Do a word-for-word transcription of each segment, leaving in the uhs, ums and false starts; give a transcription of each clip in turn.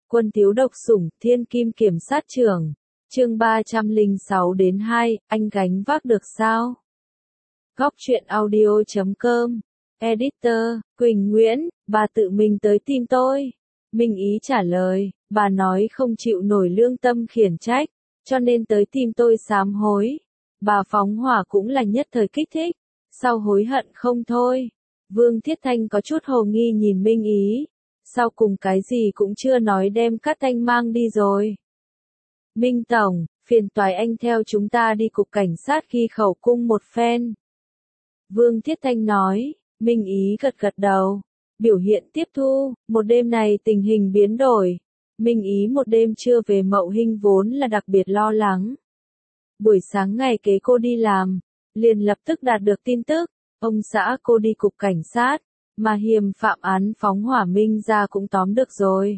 Quân thiếu độc sủng, thiên kim kiểm sát trưởng. Chương ba trăm lẻ sáu đến hai, anh gánh vác được sao? Góc truyện audio chấm com. Editor, Quỳnh Nguyễn, bà tự mình tới tìm tôi. Minh Ý trả lời, bà nói không chịu nổi lương tâm khiển trách, cho nên tới tìm tôi sám hối. Bà phóng hỏa cũng là nhất thời kích thích, sau hối hận không thôi. Vương Thiết Thanh có chút hồ nghi nhìn Minh Ý, sau cùng cái gì cũng chưa nói đem Cát Thanh mang đi rồi. Minh Tổng, phiền toái anh theo chúng ta đi cục cảnh sát ghi khẩu cung một phen. Vương Thiết Thanh nói, Minh Ý gật gật đầu, biểu hiện tiếp thu, một đêm này tình hình biến đổi. Minh Ý một đêm chưa về Mậu Hinh vốn là đặc biệt lo lắng. Buổi sáng ngày kế cô đi làm, liền lập tức đạt được tin tức, ông xã cô đi cục cảnh sát, mà hiềm phạm án phóng hỏa Minh ra cũng tóm được rồi.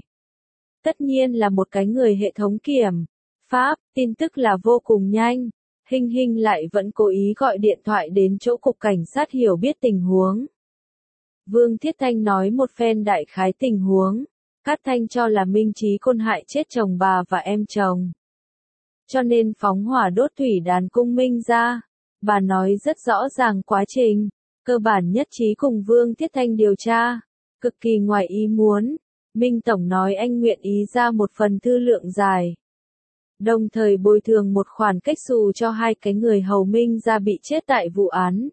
Tất nhiên là một cái người hệ thống kiểm pháp, tin tức là vô cùng nhanh. Hinh Hinh lại vẫn cố ý gọi điện thoại đến chỗ cục cảnh sát hiểu biết tình huống. Vương Thiết Thanh nói một phen đại khái tình huống. Cát Thanh cho là Minh Chí Côn hại chết chồng bà và em chồng, cho nên phóng hỏa đốt thủy đàn cung Minh ra. Bà nói rất rõ ràng quá trình, cơ bản nhất trí cùng Vương Thiết Thanh điều tra. Cực kỳ ngoài ý muốn, Minh Tổng nói anh nguyện ý ra một phần thư lượng dài, đồng thời bồi thường một khoản cách xù cho hai cái người hầu Minh gia bị chết tại vụ án.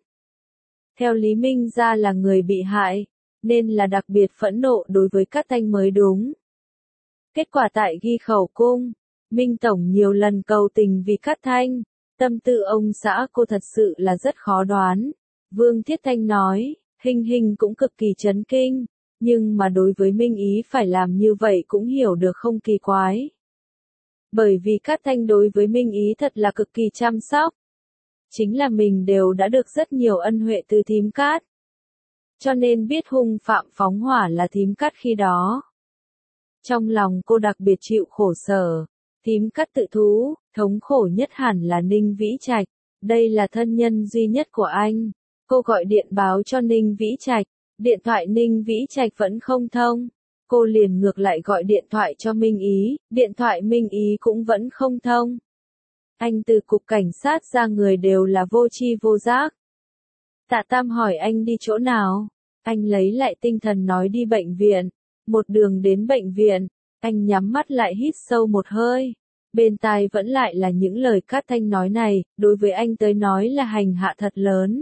Theo lý Minh gia là người bị hại, nên là đặc biệt phẫn nộ đối với Cát Thanh mới đúng. Kết quả tại ghi khẩu cung, Minh Tổng nhiều lần cầu tình vì Cát Thanh, tâm tư ông xã cô thật sự là rất khó đoán. Vương Thiết Thanh nói, Hinh Hinh cũng cực kỳ chấn kinh, nhưng mà đối với Minh Ý phải làm như vậy cũng hiểu được không kỳ quái. Bởi vì Cát Thanh đối với Minh Ý thật là cực kỳ chăm sóc. Chính là mình đều đã được rất nhiều ân huệ từ thím Cát. Cho nên biết hung phạm phóng hỏa là thím Cát khi đó. Trong lòng cô đặc biệt chịu khổ sở, thím Cát tự thú, thống khổ nhất hẳn là Ninh Vĩ Trạch. Đây là thân nhân duy nhất của anh. Cô gọi điện báo cho Ninh Vĩ Trạch, điện thoại Ninh Vĩ Trạch vẫn không thông. Cô liền ngược lại gọi điện thoại cho Minh Ý, điện thoại Minh Ý cũng vẫn không thông. Anh từ cục cảnh sát ra người đều là vô tri vô giác. Tạ Tam hỏi anh đi chỗ nào, anh lấy lại tinh thần nói đi bệnh viện. Một đường đến bệnh viện, anh nhắm mắt lại hít sâu một hơi. Bên tai vẫn lại là những lời Cát Thanh nói này, đối với anh tới nói là hành hạ thật lớn.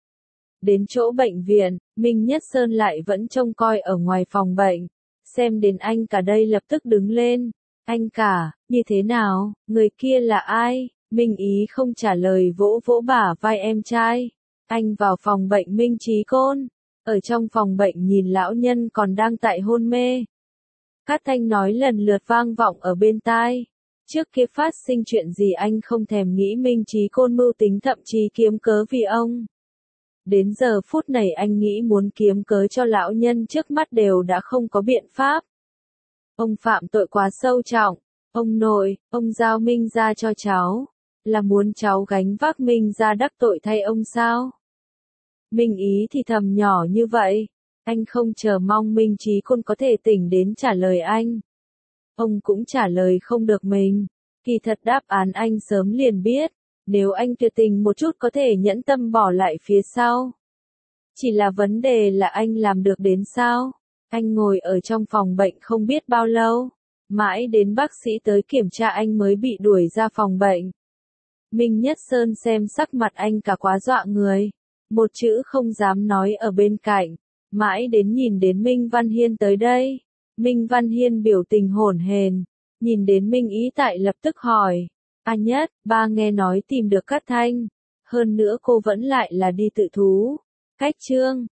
Đến chỗ bệnh viện, Minh Nhất Sơn lại vẫn trông coi ở ngoài phòng bệnh. Xem đến anh cả đây lập tức đứng lên. Anh cả, như thế nào, người kia là ai? Minh Ý không trả lời vỗ vỗ bả vai em trai. Anh vào phòng bệnh Minh Chí Côn. Ở trong phòng bệnh nhìn lão nhân còn đang tại hôn mê. Cát Thanh nói lần lượt vang vọng ở bên tai. Trước kia phát sinh chuyện gì anh không thèm nghĩ Minh Chí Côn mưu tính thậm chí kiếm cớ vì ông. Đến giờ phút này anh nghĩ muốn kiếm cớ cho lão nhân trước mắt đều đã không có biện pháp. Ông phạm tội quá sâu trọng, ông nội, ông giao Minh ra cho cháu, là muốn cháu gánh vác Minh ra đắc tội thay ông sao? Minh Ý thì thầm nhỏ như vậy, anh không chờ mong Minh Chí Côn có thể tỉnh đến trả lời anh. Ông cũng trả lời không được mình, kỳ thật đáp án anh sớm liền biết. Nếu anh tuyệt tình một chút có thể nhẫn tâm bỏ lại phía sau. Chỉ là vấn đề là anh làm được đến sao? Anh ngồi ở trong phòng bệnh không biết bao lâu. Mãi đến bác sĩ tới kiểm tra anh mới bị đuổi ra phòng bệnh. Minh Nhất Sơn xem sắc mặt anh cả quá dọa người. Một chữ không dám nói ở bên cạnh. Mãi đến nhìn đến Minh Văn Hiên tới đây. Minh Văn Hiên biểu tình hổn hển. Nhìn đến Minh Ý tại lập tức hỏi. A Nhất, ba nghe nói tìm được Cát Thanh. Hơn nữa cô vẫn lại là đi tự thú. Cách chương,